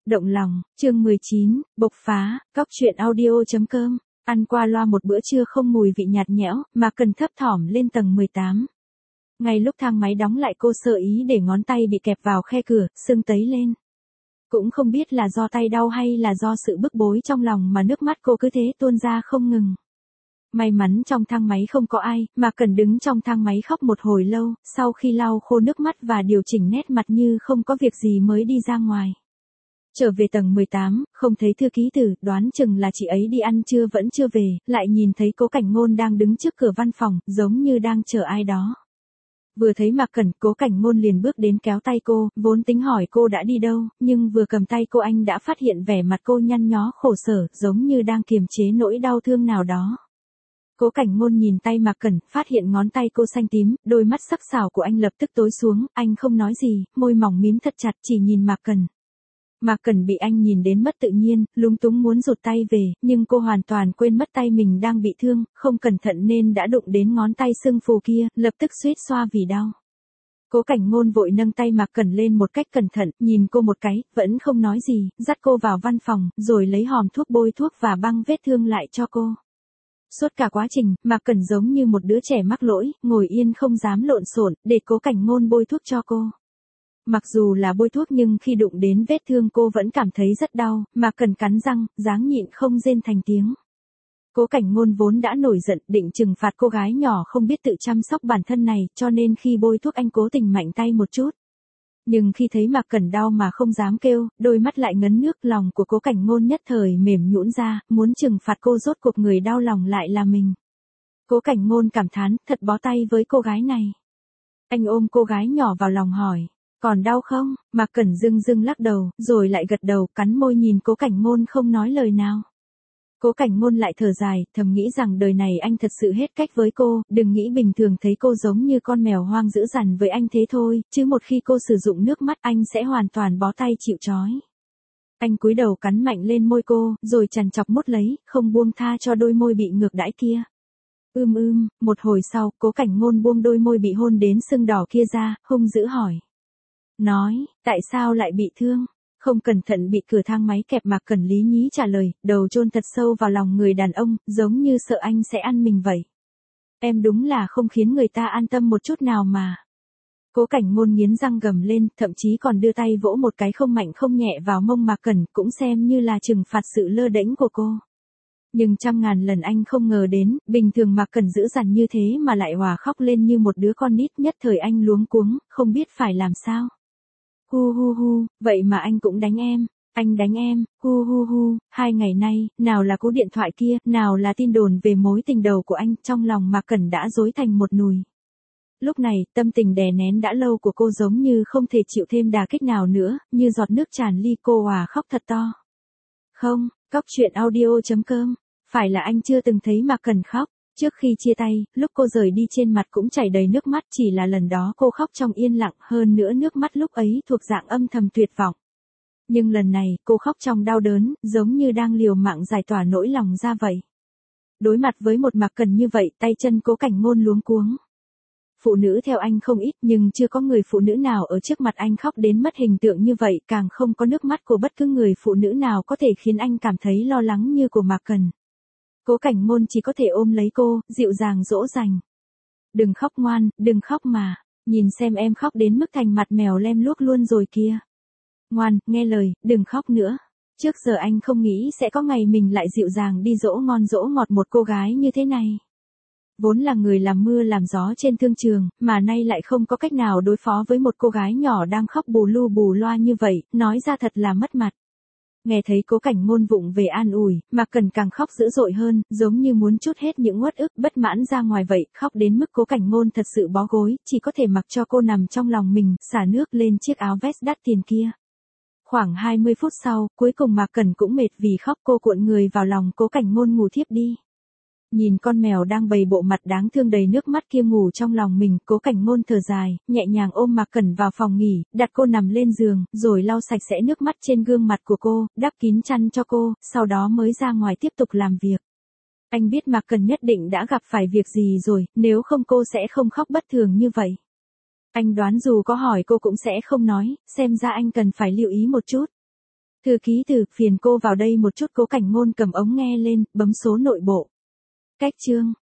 Động lòng, chương 19, bộc phá, cóc truyện audio.com, ăn qua loa một bữa trưa không mùi vị nhạt nhẽo, mà cần thấp thỏm lên tầng 18. Ngay lúc thang máy đóng lại cô sơ ý để ngón tay bị kẹp vào khe cửa, sưng tấy lên. Cũng không biết là do tay đau hay là do sự bức bối trong lòng mà nước mắt cô cứ thế tuôn ra không ngừng. May mắn trong thang máy không có ai, mà cần đứng trong thang máy khóc một hồi lâu, sau khi lau khô nước mắt và điều chỉnh nét mặt như không có việc gì mới đi ra ngoài. Trở về tầng 18, không thấy thư ký tử, đoán chừng là chị ấy đi ăn trưa vẫn chưa về, lại nhìn thấy Cố Cảnh Ngôn đang đứng trước cửa văn phòng, giống như đang chờ ai đó. Vừa thấy Mạc Cẩn, Cố Cảnh Ngôn liền bước đến kéo tay cô, vốn tính hỏi cô đã đi đâu, nhưng vừa cầm tay cô anh đã phát hiện vẻ mặt cô nhăn nhó khổ sở, giống như đang kiềm chế nỗi đau thương nào đó. Cố Cảnh Ngôn nhìn tay Mạc Cẩn, phát hiện ngón tay cô xanh tím, đôi mắt sắc sảo của anh lập tức tối xuống, anh không nói gì, môi mỏng mím thật chặt chỉ nhìn Mạc Cẩn. Mạc Cẩn bị anh nhìn đến mất tự nhiên, lúng túng muốn rụt tay về, nhưng cô hoàn toàn quên mất tay mình đang bị thương, không cẩn thận nên đã đụng đến ngón tay sưng phù kia, lập tức suýt xoa vì đau. Cố Cảnh Ngôn vội nâng tay Mạc Cẩn lên một cách cẩn thận, nhìn cô một cái, vẫn không nói gì, dắt cô vào văn phòng, rồi lấy hòm thuốc bôi thuốc và băng vết thương lại cho cô. Suốt cả quá trình, Mạc Cẩn giống như một đứa trẻ mắc lỗi, ngồi yên không dám lộn xộn, để Cố Cảnh Ngôn bôi thuốc cho cô. Mặc dù là bôi thuốc nhưng khi đụng đến vết thương cô vẫn cảm thấy rất đau, Mạc Cẩn cắn răng, dáng nhịn không rên thành tiếng. Cố Cảnh Ngôn vốn đã nổi giận, định trừng phạt cô gái nhỏ không biết tự chăm sóc bản thân này, cho nên khi bôi thuốc anh cố tình mạnh tay một chút. Nhưng khi thấy Mạc Cẩn đau mà không dám kêu, đôi mắt lại ngấn nước, lòng của Cố Cảnh Ngôn nhất thời mềm nhũn ra, muốn trừng phạt cô, rốt cuộc người đau lòng lại là mình. Cố Cảnh Ngôn cảm thán, thật bó tay với cô gái này. Anh ôm cô gái nhỏ vào lòng hỏi, còn đau không? Mạc Cẩn dưng dưng lắc đầu, rồi lại gật đầu, cắn môi nhìn Cố Cảnh Ngôn không nói lời nào. Cố Cảnh Ngôn lại thở dài, thầm nghĩ rằng đời này anh thật sự hết cách với cô, đừng nghĩ bình thường thấy cô giống như con mèo hoang dữ dằn với anh thế thôi, chứ một khi cô sử dụng nước mắt anh sẽ hoàn toàn bó tay chịu trói. Anh cúi đầu cắn mạnh lên môi cô, rồi chằn chọc mút lấy, không buông tha cho đôi môi bị ngược đãi kia. Một hồi sau, Cố Cảnh Ngôn buông đôi môi bị hôn đến sưng đỏ kia ra, hung dữ hỏi. Nói, tại sao lại bị thương? Không cẩn thận bị cửa thang máy kẹp. Mạc Cẩn lý nhí trả lời, đầu chôn thật sâu vào lòng người đàn ông, giống như sợ anh sẽ ăn mình vậy. Em đúng là không khiến người ta an tâm một chút nào mà. Cố Cảnh Ngôn nghiến răng gầm lên, thậm chí còn đưa tay vỗ một cái không mạnh không nhẹ vào mông Mạc Cẩn, cũng xem như là trừng phạt sự lơ đễnh của cô. Nhưng trăm ngàn lần anh không ngờ đến, bình thường Mạc Cẩn dữ dằn như thế mà lại hòa khóc lên như một đứa con nít, nhất thời anh luống cuống, không biết phải làm sao. Hu, vậy mà anh cũng đánh em, anh đánh em, hu, 2 ngày nay, nào là cú điện thoại kia, nào là tin đồn về mối tình đầu của anh, trong lòng Mạc Cẩn đã rối thành một nùi. Lúc này, tâm tình đè nén đã lâu của cô giống như không thể chịu thêm đà kích nào nữa, như giọt nước tràn ly, cô hòa khóc thật to. Không, cóc truyện audio.com, phải là anh chưa từng thấy Mạc Cẩn khóc. Trước khi chia tay, lúc cô rời đi trên mặt cũng chảy đầy nước mắt, chỉ là lần đó cô khóc trong yên lặng, hơn nữa nước mắt lúc ấy thuộc dạng âm thầm tuyệt vọng. Nhưng lần này, cô khóc trong đau đớn, giống như đang liều mạng giải tỏa nỗi lòng ra vậy. Đối mặt với một Mạc Cẩn như vậy, tay chân Cố Cảnh Ngôn luống cuống. Phụ nữ theo anh không ít, nhưng chưa có người phụ nữ nào ở trước mặt anh khóc đến mất hình tượng như vậy, càng không có nước mắt của bất cứ người phụ nữ nào có thể khiến anh cảm thấy lo lắng như của Mạc Cẩn. Cố Cảnh Ngôn chỉ có thể ôm lấy cô, dịu dàng dỗ dành. Đừng khóc ngoan, đừng khóc mà, nhìn xem em khóc đến mức thành mặt mèo lem luốc luôn rồi kia. Ngoan, nghe lời, đừng khóc nữa. Trước giờ anh không nghĩ sẽ có ngày mình lại dịu dàng đi dỗ ngon dỗ ngọt một cô gái như thế này. Vốn là người làm mưa làm gió trên thương trường, mà nay lại không có cách nào đối phó với một cô gái nhỏ đang khóc bù lu bù loa như vậy, nói ra thật là mất mặt. Nghe thấy Cố Cảnh Ngôn vụng về an ủi, Mạc Cẩn càng khóc dữ dội hơn, giống như muốn trút hết những uất ức, bất mãn ra ngoài vậy, khóc đến mức Cố Cảnh Ngôn thật sự bó gối, chỉ có thể mặc cho cô nằm trong lòng mình, xả nước lên chiếc áo vest đắt tiền kia. Khoảng 20 phút sau, cuối cùng Mạc Cẩn cũng mệt vì khóc, cô cuộn người vào lòng Cố Cảnh Ngôn ngủ thiếp đi. Nhìn con mèo đang bày bộ mặt đáng thương đầy nước mắt kia ngủ trong lòng mình, Cố Cảnh Ngôn thở dài, nhẹ nhàng ôm Mạc Cẩn vào phòng nghỉ, đặt cô nằm lên giường, rồi lau sạch sẽ nước mắt trên gương mặt của cô, đắp kín chăn cho cô, sau đó mới ra ngoài tiếp tục làm việc. Anh biết Mạc Cẩn nhất định đã gặp phải việc gì rồi, nếu không cô sẽ không khóc bất thường như vậy. Anh đoán dù có hỏi cô cũng sẽ không nói, xem ra anh cần phải lưu ý một chút. Thư ký từ, phiền cô vào đây một chút. Cố Cảnh Ngôn cầm ống nghe lên, bấm số nội bộ. Cách chương.